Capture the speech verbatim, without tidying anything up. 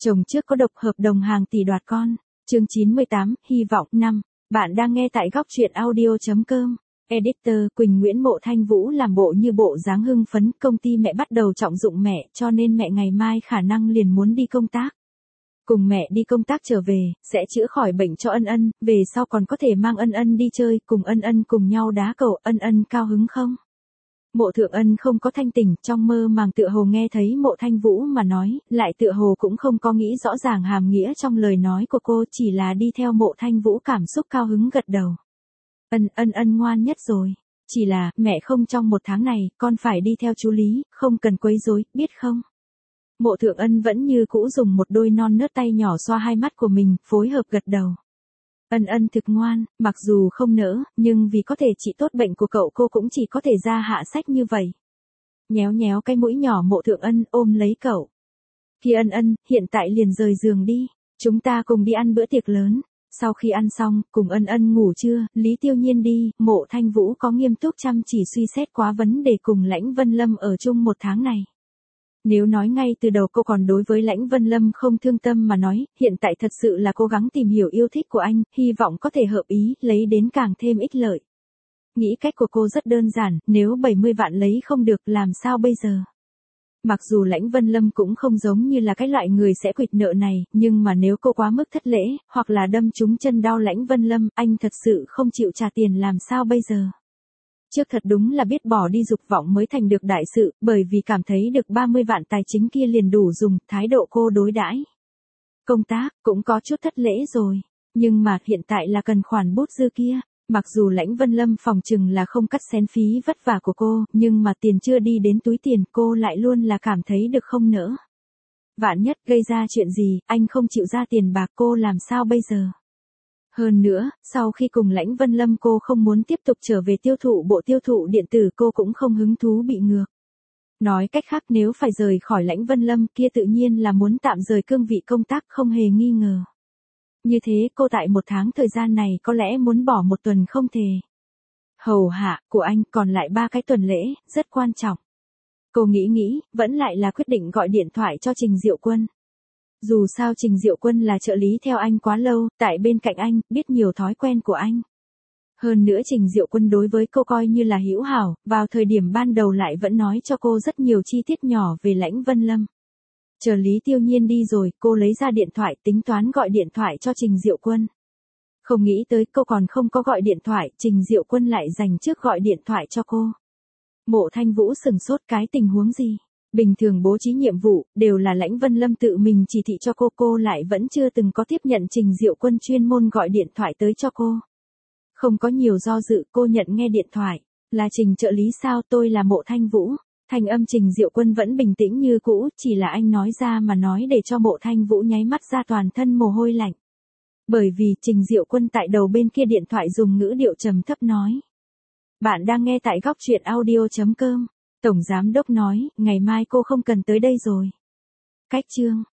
Chồng trước có độc hợp đồng hàng tỷ đoạt con. Chương chín mươi tám, hy vọng năm. Bạn đang nghe tại góc truyện audio chấm com. Editor Quỳnh Nguyễn. Mộ Thanh Vũ làm bộ như bộ dáng hưng phấn, công ty mẹ bắt đầu trọng dụng mẹ, cho nên mẹ ngày mai khả năng liền muốn đi công tác. Cùng mẹ đi công tác trở về, sẽ chữa khỏi bệnh cho Ân Ân, về sau còn có thể mang Ân Ân đi chơi, cùng Ân Ân cùng nhau đá cầu. Ân Ân cao hứng không? Mộ Thượng Ân không có thanh tỉnh, trong mơ màng tựa hồ nghe thấy Mộ Thanh Vũ mà nói, lại tựa hồ cũng không có nghĩ rõ ràng hàm nghĩa trong lời nói của cô, chỉ là đi theo Mộ Thanh Vũ cảm xúc cao hứng gật đầu. Ân Ân Ân ngoan nhất rồi. Chỉ là, mẹ không trong một tháng này, con phải đi theo chú Lý, không cần quấy rối, biết không? Mộ Thượng Ân vẫn như cũ dùng một đôi non nớt tay nhỏ xoa hai mắt của mình, phối hợp gật đầu. Ân Ân thực ngoan, mặc dù không nỡ, nhưng vì có thể trị tốt bệnh của cậu cô cũng chỉ có thể ra hạ sách như vậy. Nhéo nhéo cái mũi nhỏ Mộ Thượng Ân ôm lấy cậu. Khi Ân Ân, hiện tại liền rời giường đi, chúng ta cùng đi ăn bữa tiệc lớn. Sau khi ăn xong, cùng Ân Ân ngủ trưa, Lý Tiêu Nhiên đi, Mộ Thanh Vũ có nghiêm túc chăm chỉ suy xét quá vấn đề cùng Lãnh Vân Lâm ở chung một tháng này. Nếu nói ngay từ đầu cô còn đối với Lãnh Vân Lâm không thương tâm mà nói, hiện tại thật sự là cố gắng tìm hiểu yêu thích của anh, hy vọng có thể hợp ý, lấy đến càng thêm ích lợi. Nghĩ cách của cô rất đơn giản, nếu bảy mươi vạn lấy không được làm sao bây giờ? Mặc dù Lãnh Vân Lâm cũng không giống như là cái loại người sẽ quỵt nợ này, nhưng mà nếu cô quá mức thất lễ, hoặc là đâm trúng chân đau Lãnh Vân Lâm, anh thật sự không chịu trả tiền làm sao bây giờ? Trước thật đúng là biết bỏ đi dục vọng mới thành được đại sự, bởi vì cảm thấy được ba mươi vạn tài chính kia liền đủ dùng, thái độ cô đối đãi công tác, cũng có chút thất lễ rồi. Nhưng mà hiện tại là cần khoản bút dư kia. Mặc dù Lãnh Vân Lâm phòng chừng là không cắt xén phí vất vả của cô, nhưng mà tiền chưa đi đến túi tiền cô lại luôn là cảm thấy được không nỡ. Vạn nhất gây ra chuyện gì, anh không chịu ra tiền bạc cô làm sao bây giờ? Hơn nữa, sau khi cùng Lãnh Vân Lâm cô không muốn tiếp tục trở về tiêu thụ bộ tiêu thụ điện tử, cô cũng không hứng thú bị ngược. Nói cách khác, nếu phải rời khỏi Lãnh Vân Lâm kia tự nhiên là muốn tạm rời cương vị công tác không hề nghi ngờ. Như thế cô tại một tháng thời gian này có lẽ muốn bỏ một tuần không thể. Hầu hạ của anh còn lại ba cái tuần lễ, rất quan trọng. Cô nghĩ nghĩ, vẫn lại là quyết định gọi điện thoại cho Trình Diệu Quân. Dù sao Trình Diệu Quân là trợ lý theo anh quá lâu, tại bên cạnh anh, biết nhiều thói quen của anh. Hơn nữa Trình Diệu Quân đối với cô coi như là hữu hảo, vào thời điểm ban đầu lại vẫn nói cho cô rất nhiều chi tiết nhỏ về Lãnh Vân Lâm. Chờ Lý Tiêu Nhiên đi rồi, cô lấy ra điện thoại tính toán gọi điện thoại cho Trình Diệu Quân. Không nghĩ tới cô còn không có gọi điện thoại, Trình Diệu Quân lại dành trước gọi điện thoại cho cô. Mộ Thanh Vũ sừng sốt, cái tình huống gì? Bình thường bố trí nhiệm vụ, đều là Lãnh Vân Lâm tự mình chỉ thị cho cô, cô lại vẫn chưa từng có tiếp nhận Trình Diệu Quân chuyên môn gọi điện thoại tới cho cô. Không có nhiều do dự, cô nhận nghe điện thoại. Là Trình trợ lý sao? Tôi là Mộ Thanh Vũ. Thanh âm Trình Diệu Quân vẫn bình tĩnh như cũ, chỉ là anh nói ra mà nói để cho Mộ Thanh Vũ nháy mắt ra toàn thân mồ hôi lạnh. Bởi vì Trình Diệu Quân tại đầu bên kia điện thoại dùng ngữ điệu trầm thấp nói. Bạn đang nghe tại góc truyện audio chấm com. Tổng giám đốc nói, ngày mai cô không cần tới đây rồi. Cách chương.